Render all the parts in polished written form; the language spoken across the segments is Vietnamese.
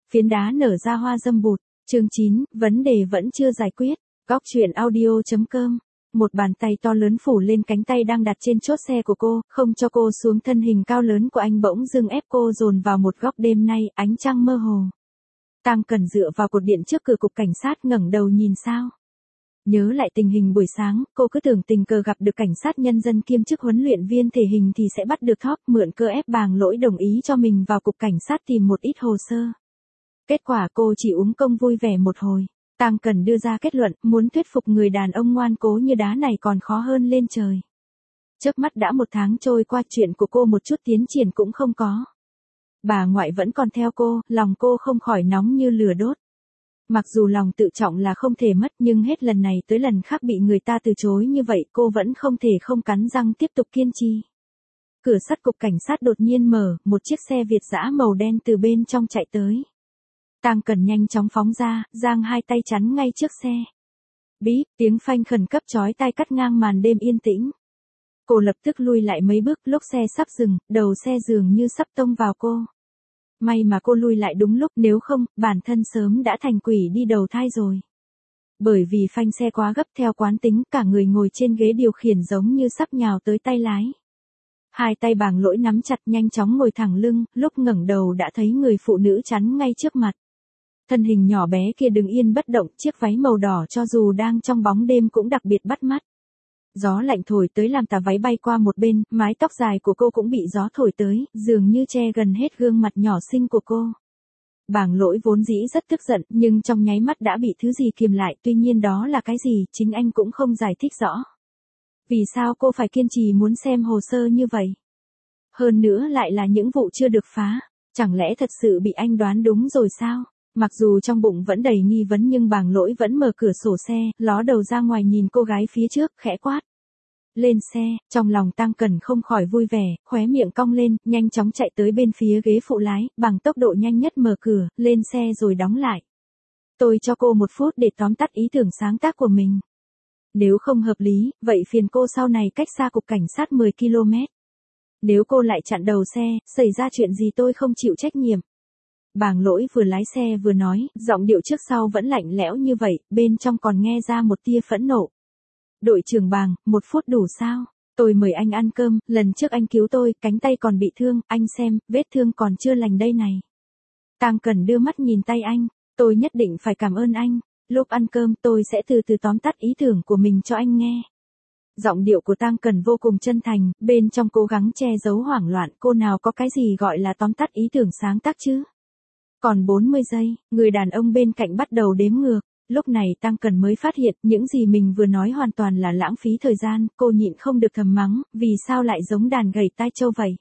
Phiến đá nở ra hoa dâm bụt. Chương 9, vấn đề vẫn chưa giải quyết. Góc chuyện audio.com. Một bàn tay to lớn phủ lên cánh tay đang đặt trên chốt xe của cô, không cho cô xuống. Thân hình cao lớn của anh bỗng dưng ép cô dồn vào một góc. Đêm nay, ánh trăng mơ hồ. Tang Cần dựa vào cột điện trước cửa cục cảnh sát ngẩng đầu nhìn sao. Nhớ lại tình hình buổi sáng, cô cứ tưởng tình cờ gặp được cảnh sát nhân dân kiêm chức huấn luyện viên thể hình thì sẽ bắt được Thóp, mượn cơ ép Bàng Lỗi đồng ý cho mình vào cục cảnh sát tìm một ít hồ sơ. Kết quả cô chỉ uống công vui vẻ một hồi. Tang Cần đưa ra kết luận, muốn thuyết phục người đàn ông ngoan cố như đá này còn khó hơn lên trời. Chớp mắt đã 1 tháng trôi qua, chuyện của cô một chút tiến triển cũng không có. Bà ngoại vẫn còn theo cô, lòng cô không khỏi nóng như lửa đốt. Mặc dù lòng tự trọng là không thể mất, nhưng hết lần này tới lần khác bị người ta từ chối như vậy, cô vẫn không thể không cắn răng tiếp tục kiên trì. Cửa sắt cục cảnh sát đột nhiên mở, một chiếc xe Việt dã màu đen từ bên trong chạy tới. Tang Cần nhanh chóng phóng ra, giang hai tay chắn ngay trước xe. Bíp, tiếng phanh khẩn cấp chói tai cắt ngang màn đêm yên tĩnh. Cô lập tức lui lại mấy bước, lúc xe sắp dừng, đầu xe dường như sắp tông vào cô. May mà cô lui lại đúng lúc, nếu không, bản thân sớm đã thành quỷ đi đầu thai rồi. Bởi vì phanh xe quá gấp, theo quán tính, cả người ngồi trên ghế điều khiển giống như sắp nhào tới tay lái. Hai tay Bàng Lỗi nắm chặt, nhanh chóng ngồi thẳng lưng, lúc ngẩng đầu đã thấy người phụ nữ chắn ngay trước mặt. Thân hình nhỏ bé kia đứng yên bất động, chiếc váy màu đỏ cho dù đang trong bóng đêm cũng đặc biệt bắt mắt. Gió lạnh thổi tới làm tà váy bay qua một bên, mái tóc dài của cô cũng bị gió thổi tới, dường như che gần hết gương mặt nhỏ xinh của cô. Bàng Lỗi vốn dĩ rất tức giận, nhưng trong nháy mắt đã bị thứ gì kiềm lại, tuy nhiên đó là cái gì, chính anh cũng không giải thích rõ. Vì sao cô phải kiên trì muốn xem hồ sơ như vậy? Hơn nữa lại là những vụ chưa được phá, chẳng lẽ thật sự bị anh đoán đúng rồi sao? Mặc dù trong bụng vẫn đầy nghi vấn nhưng Bàng Lỗi vẫn mở cửa sổ xe, ló đầu ra ngoài nhìn cô gái phía trước, khẽ quát. Lên xe, trong lòng Tang Cần không khỏi vui vẻ, khóe miệng cong lên, nhanh chóng chạy tới bên phía ghế phụ lái, bằng tốc độ nhanh nhất mở cửa, lên xe rồi đóng lại. Tôi cho cô 1 phút để tóm tắt ý tưởng sáng tác của mình. Nếu không hợp lý, vậy phiền cô sau này cách xa cục cảnh sát 10 km. Nếu cô lại chặn đầu xe, xảy ra chuyện gì tôi không chịu trách nhiệm. Bàng Lỗi vừa lái xe vừa nói, giọng điệu trước sau vẫn lạnh lẽo như vậy, bên trong còn nghe ra một tia phẫn nộ. Đội trưởng Bàng, 1 phút đủ sao? Tôi mời anh ăn cơm, lần trước anh cứu tôi, cánh tay còn bị thương, anh xem, vết thương còn chưa lành đây này. Tang Cần đưa mắt nhìn tay anh, tôi nhất định phải cảm ơn anh, lúc ăn cơm tôi sẽ từ từ tóm tắt ý tưởng của mình cho anh nghe. Giọng điệu của Tang Cần vô cùng chân thành, bên trong cố gắng che giấu hoảng loạn, cô nào có cái gì gọi là tóm tắt ý tưởng sáng tác chứ? Còn 40 giây, người đàn ông bên cạnh bắt đầu đếm ngược. Lúc này Tang Cần mới phát hiện, những gì mình vừa nói hoàn toàn là lãng phí thời gian, cô nhịn không được thầm mắng, vì sao lại giống đàn gầy tai trâu vậy.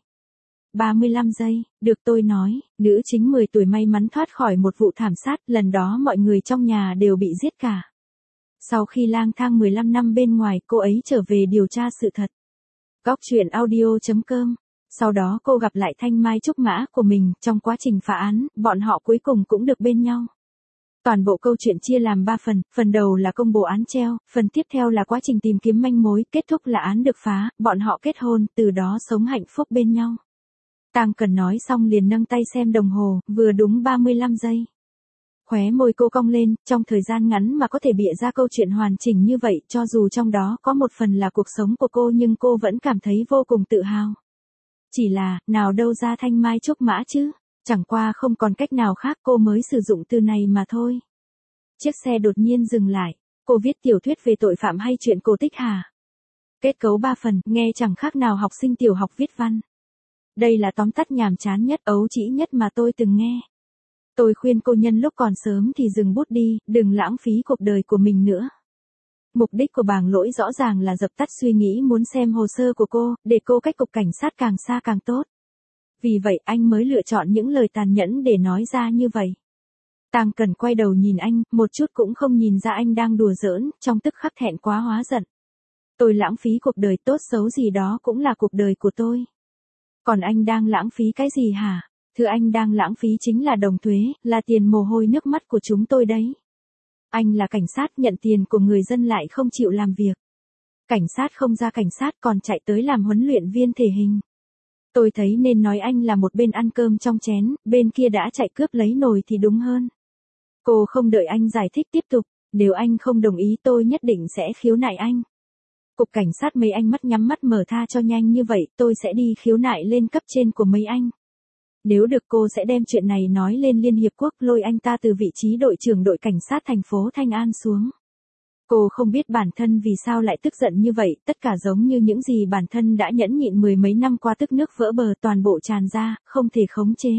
35 giây, được tôi nói, nữ chính 10 tuổi may mắn thoát khỏi một vụ thảm sát, lần đó mọi người trong nhà đều bị giết cả. Sau khi lang thang 15 năm bên ngoài, cô ấy trở về điều tra sự thật. Góc chuyện audio.com. Sau đó cô gặp lại Thanh Mai Trúc Mã của mình, trong quá trình phá án, bọn họ cuối cùng cũng được bên nhau. Toàn bộ câu chuyện chia làm 3 phần, phần đầu là công bố án treo, phần tiếp theo là quá trình tìm kiếm manh mối, kết thúc là án được phá, bọn họ kết hôn, từ đó sống hạnh phúc bên nhau. Tang Cần nói xong liền nâng tay xem đồng hồ, vừa đúng 35 giây. Khóe môi cô cong lên, trong thời gian ngắn mà có thể bịa ra câu chuyện hoàn chỉnh như vậy, cho dù trong đó có một phần là cuộc sống của cô nhưng cô vẫn cảm thấy vô cùng tự hào. Chỉ là, nào đâu ra Thanh Mai Trúc Mã chứ, chẳng qua không còn cách nào khác cô mới sử dụng từ này mà thôi. Chiếc xe đột nhiên dừng lại, cô viết tiểu thuyết về tội phạm hay chuyện cổ tích hả? Kết cấu 3 phần, nghe chẳng khác nào học sinh tiểu học viết văn. Đây là tóm tắt nhàm chán nhất, ấu trĩ nhất mà tôi từng nghe. Tôi khuyên cô nhân lúc còn sớm thì dừng bút đi, đừng lãng phí cuộc đời của mình nữa. Mục đích của Bàng Lỗi rõ ràng là dập tắt suy nghĩ muốn xem hồ sơ của cô, để cô cách cục cảnh sát càng xa càng tốt. Vì vậy anh mới lựa chọn những lời tàn nhẫn để nói ra như vậy. Tang Cần quay đầu nhìn anh, một chút cũng không nhìn ra anh đang đùa giỡn, trong tức khắc thẹn quá hóa giận. Tôi lãng phí cuộc đời tốt xấu gì đó cũng là cuộc đời của tôi. Còn anh đang lãng phí cái gì hả? Thứ anh đang lãng phí chính là đồng thuế, là tiền mồ hôi nước mắt của chúng tôi đấy. Anh là cảnh sát nhận tiền của người dân lại không chịu làm việc. Cảnh sát không ra cảnh sát còn chạy tới làm huấn luyện viên thể hình. Tôi thấy nên nói anh là một bên ăn cơm trong chén, bên kia đã chạy cướp lấy nồi thì đúng hơn. Cô không đợi anh giải thích tiếp tục, nếu anh không đồng ý tôi nhất định sẽ khiếu nại anh. Cục cảnh sát mấy anh mắt nhắm mắt mở tha cho nhanh như vậy, tôi sẽ đi khiếu nại lên cấp trên của mấy anh. Nếu được cô sẽ đem chuyện này nói lên Liên Hiệp Quốc, lôi anh ta từ vị trí đội trưởng đội cảnh sát thành phố Thanh An xuống. Cô không biết bản thân vì sao lại tức giận như vậy, tất cả giống như những gì bản thân đã nhẫn nhịn mười mấy năm qua, tức nước vỡ bờ toàn bộ tràn ra, không thể khống chế.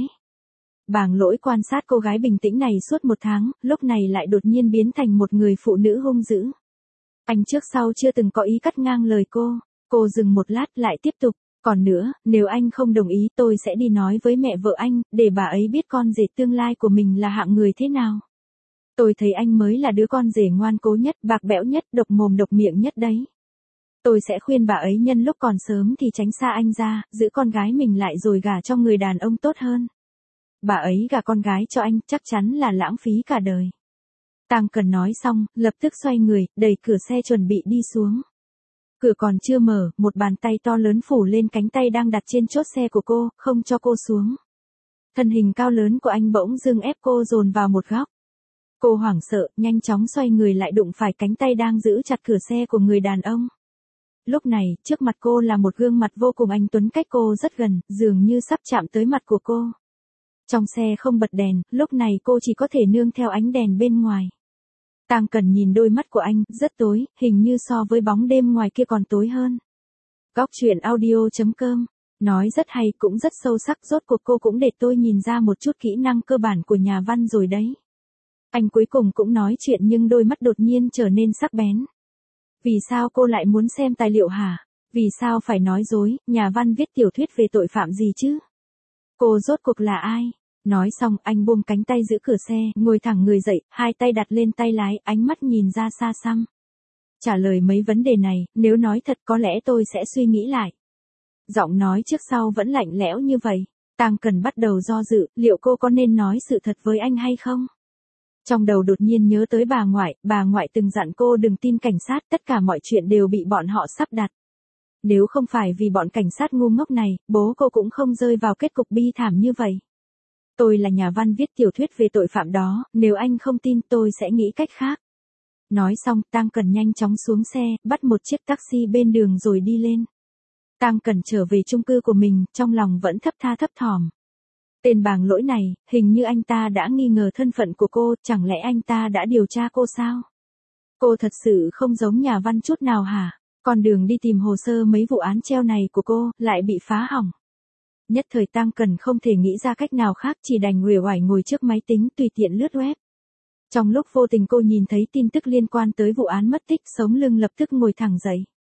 Bàng Lỗi quan sát cô gái bình tĩnh này suốt một tháng, lúc này lại đột nhiên biến thành một người phụ nữ hung dữ. Anh trước sau chưa từng có ý cắt ngang lời cô dừng một lát lại tiếp tục, còn nữa, nếu anh không đồng ý tôi sẽ đi nói với mẹ vợ anh, để bà ấy biết con rể tương lai của mình là hạng người thế nào. Tôi thấy anh mới là đứa con rể ngoan cố nhất, bạc bẽo nhất, độc mồm độc miệng nhất đấy. Tôi sẽ khuyên bà ấy nhân lúc còn sớm thì tránh xa anh ra, giữ con gái mình lại rồi gả cho người đàn ông tốt hơn. Bà ấy gả con gái cho anh chắc chắn là lãng phí cả đời. Tang Cần nói xong, lập tức xoay người, đẩy cửa xe chuẩn bị đi xuống. Cửa còn chưa mở, một bàn tay to lớn phủ lên cánh tay đang đặt trên chốt xe của cô, không cho cô xuống. Thân hình cao lớn của anh bỗng dưng ép cô dồn vào một góc. Cô hoảng sợ, nhanh chóng xoay người lại đụng phải cánh tay đang giữ chặt cửa xe của người đàn ông. Lúc này, trước mặt cô là một gương mặt vô cùng anh tuấn cách cô rất gần, dường như sắp chạm tới mặt của cô. Trong xe không bật đèn, lúc này cô chỉ có thể nương theo ánh đèn bên ngoài. Tang Cần nhìn đôi mắt của anh, rất tối, hình như so với bóng đêm ngoài kia còn tối hơn. Góc truyện audio.com, nói rất hay cũng rất sâu sắc, rốt cuộc cô cũng để tôi nhìn ra một chút kỹ năng cơ bản của nhà văn rồi đấy. Anh cuối cùng cũng nói chuyện nhưng đôi mắt đột nhiên trở nên sắc bén. Vì sao cô lại muốn xem tài liệu hả? Vì sao phải nói dối, nhà văn viết tiểu thuyết về tội phạm gì chứ? Cô rốt cuộc là ai? Nói xong, anh buông cánh tay giữ cửa xe, ngồi thẳng người dậy, hai tay đặt lên tay lái, ánh mắt nhìn ra xa xăm. Trả lời mấy vấn đề này, nếu nói thật có lẽ tôi sẽ suy nghĩ lại. Giọng nói trước sau vẫn lạnh lẽo như vậy. Tang Cần bắt đầu do dự, liệu cô có nên nói sự thật với anh hay không? Trong đầu đột nhiên nhớ tới bà ngoại từng dặn cô đừng tin cảnh sát, tất cả mọi chuyện đều bị bọn họ sắp đặt. Nếu không phải vì bọn cảnh sát ngu ngốc này, bố cô cũng không rơi vào kết cục bi thảm như vậy. Tôi là nhà văn viết tiểu thuyết về tội phạm đó, nếu anh không tin tôi sẽ nghĩ cách khác. Nói xong, Tang Cần nhanh chóng xuống xe, bắt một chiếc taxi bên đường rồi đi lên. Tang Cần trở về chung cư của mình, trong lòng vẫn thấp tha thấp thỏm. Tên Bàng Lỗi này, hình như anh ta đã nghi ngờ thân phận của cô, chẳng lẽ anh ta đã điều tra cô sao? Cô thật sự không giống nhà văn chút nào hả? Con đường đi tìm hồ sơ mấy vụ án treo này của cô, lại bị phá hỏng. Nhất thời Tang Cần không thể nghĩ ra cách nào khác, chỉ đành uể oải ngồi trước máy tính tùy tiện lướt web. Trong lúc vô tình cô nhìn thấy tin tức liên quan tới vụ án mất tích, sống lưng lập tức ngồi thẳng dậy.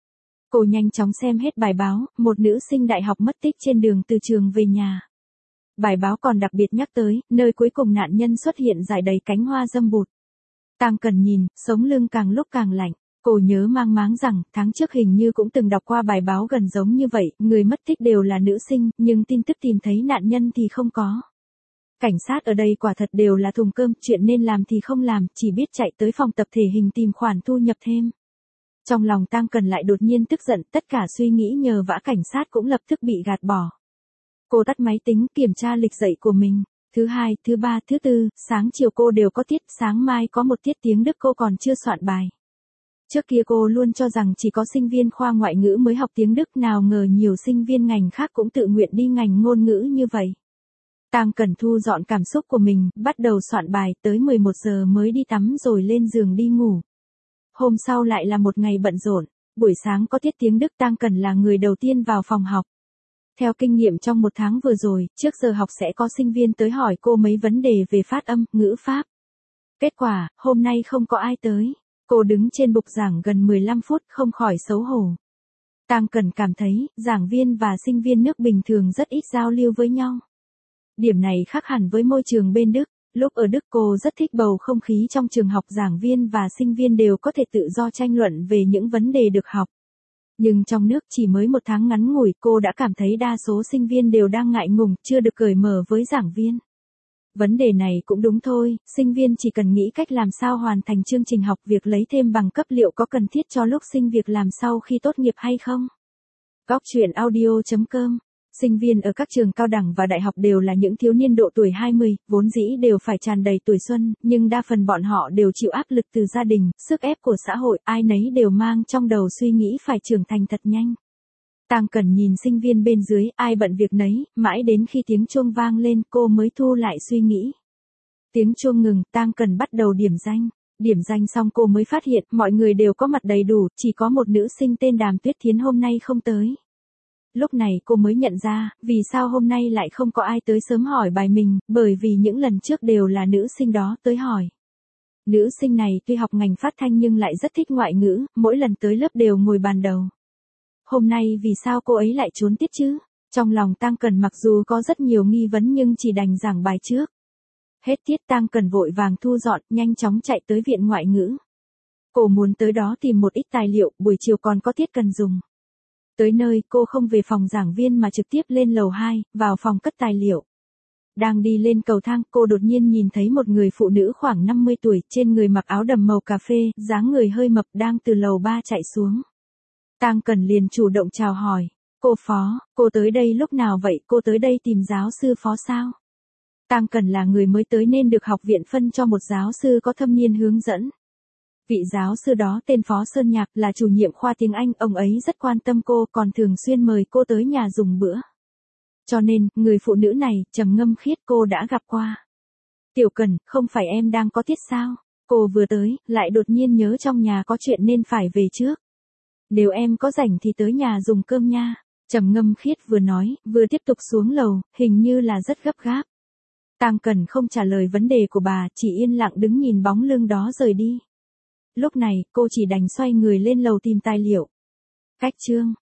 Cô nhanh chóng xem hết bài báo, một nữ sinh đại học mất tích trên đường từ trường về nhà. Bài báo còn đặc biệt nhắc tới, nơi cuối cùng nạn nhân xuất hiện rải đầy cánh hoa dâm bụt. Tang Cần nhìn, sống lưng càng lúc càng lạnh. Cô nhớ mang máng rằng, tháng trước hình như cũng từng đọc qua bài báo gần giống như vậy, người mất tích đều là nữ sinh, nhưng tin tức tìm thấy nạn nhân thì không có. Cảnh sát ở đây quả thật đều là thùng cơm, chuyện nên làm thì không làm, chỉ biết chạy tới phòng tập thể hình tìm khoản thu nhập thêm. Trong lòng Tang Cần lại đột nhiên tức giận, tất cả suy nghĩ nhờ vả cảnh sát cũng lập tức bị gạt bỏ. Cô tắt máy tính, kiểm tra lịch dạy của mình. Thứ hai, thứ ba, thứ tư, sáng chiều cô đều có tiết, sáng mai có một tiết tiếng Đức cô còn chưa soạn bài. Trước kia cô luôn cho rằng chỉ có sinh viên khoa ngoại ngữ mới học tiếng Đức, nào ngờ nhiều sinh viên ngành khác cũng tự nguyện đi ngành ngôn ngữ như vậy. Tang Cần thu dọn cảm xúc của mình, bắt đầu soạn bài, tới 11 giờ mới đi tắm rồi lên giường đi ngủ. Hôm sau lại là một ngày bận rộn, buổi sáng có tiết tiếng Đức, Tang Cần là người đầu tiên vào phòng học. Theo kinh nghiệm trong một tháng vừa rồi, trước giờ học sẽ có sinh viên tới hỏi cô mấy vấn đề về phát âm, ngữ pháp. Kết quả, hôm nay không có ai tới. Cô đứng trên bục giảng gần 15 phút, không khỏi xấu hổ. Tang Cần cảm thấy, giảng viên và sinh viên nước bình thường rất ít giao lưu với nhau. Điểm này khác hẳn với môi trường bên Đức. Lúc ở Đức cô rất thích bầu không khí trong trường học, giảng viên và sinh viên đều có thể tự do tranh luận về những vấn đề được học. Nhưng trong nước chỉ mới một tháng ngắn ngủi, cô đã cảm thấy đa số sinh viên đều đang ngại ngùng, chưa được cởi mở với giảng viên. Vấn đề này cũng đúng thôi, sinh viên chỉ cần nghĩ cách làm sao hoàn thành chương trình học, việc lấy thêm bằng cấp liệu có cần thiết cho lúc xin việc làm sau khi tốt nghiệp hay không? Góc truyện audio.com Sinh viên ở các trường cao đẳng và đại học đều là những thiếu niên độ tuổi 20, vốn dĩ đều phải tràn đầy tuổi xuân, nhưng đa phần bọn họ đều chịu áp lực từ gia đình, sức ép của xã hội, ai nấy đều mang trong đầu suy nghĩ phải trưởng thành thật nhanh. Tang Cẩn nhìn sinh viên bên dưới, ai bận việc nấy, mãi đến khi tiếng chuông vang lên cô mới thu lại suy nghĩ. Tiếng chuông ngừng, Tang Cẩn bắt đầu điểm danh. Điểm danh xong cô mới phát hiện mọi người đều có mặt đầy đủ, chỉ có một nữ sinh tên Đàm Tuyết Thiến hôm nay không tới. Lúc này cô mới nhận ra, vì sao hôm nay lại không có ai tới sớm hỏi bài mình, bởi vì những lần trước đều là nữ sinh đó tới hỏi. Nữ sinh này tuy học ngành phát thanh nhưng lại rất thích ngoại ngữ, mỗi lần tới lớp đều ngồi bàn đầu. Hôm nay vì sao cô ấy lại trốn tiết chứ? Trong lòng Tang Cẩn mặc dù có rất nhiều nghi vấn nhưng chỉ đành giảng bài trước. Hết tiết Tang Cẩn vội vàng thu dọn, nhanh chóng chạy tới viện ngoại ngữ. Cô muốn tới đó tìm một ít tài liệu, buổi chiều còn có tiết cần dùng. Tới nơi, cô không về phòng giảng viên mà trực tiếp lên lầu 2, vào phòng cất tài liệu. Đang đi lên cầu thang, cô đột nhiên nhìn thấy một người phụ nữ khoảng 50 tuổi, trên người mặc áo đầm màu cà phê, dáng người hơi mập đang từ lầu 3 chạy xuống. Tang Cẩn liền chủ động chào hỏi. Cô Phó, cô tới đây lúc nào vậy? Cô tới đây tìm giáo sư Phó sao? Tang Cẩn là người mới tới nên được học viện phân cho một giáo sư có thâm niên hướng dẫn. Vị giáo sư đó tên Phó Sơn Nhạc là chủ nhiệm khoa tiếng Anh, ông ấy rất quan tâm cô còn thường xuyên mời cô tới nhà dùng bữa. Cho nên, người phụ nữ này, Trầm Ngâm Khiết cô đã gặp qua. Tiểu Cẩn, không phải em đang có tiết sao? Cô vừa tới, lại đột nhiên nhớ trong nhà có chuyện nên phải về trước. Nếu em có rảnh thì tới nhà dùng cơm nha. Trầm Ngâm Khiết vừa nói, vừa tiếp tục xuống lầu, hình như là rất gấp gáp. Tang Cẩn không trả lời vấn đề của bà, chỉ yên lặng đứng nhìn bóng lưng đó rời đi. Lúc này, cô chỉ đành xoay người lên lầu tìm tài liệu. Cách chương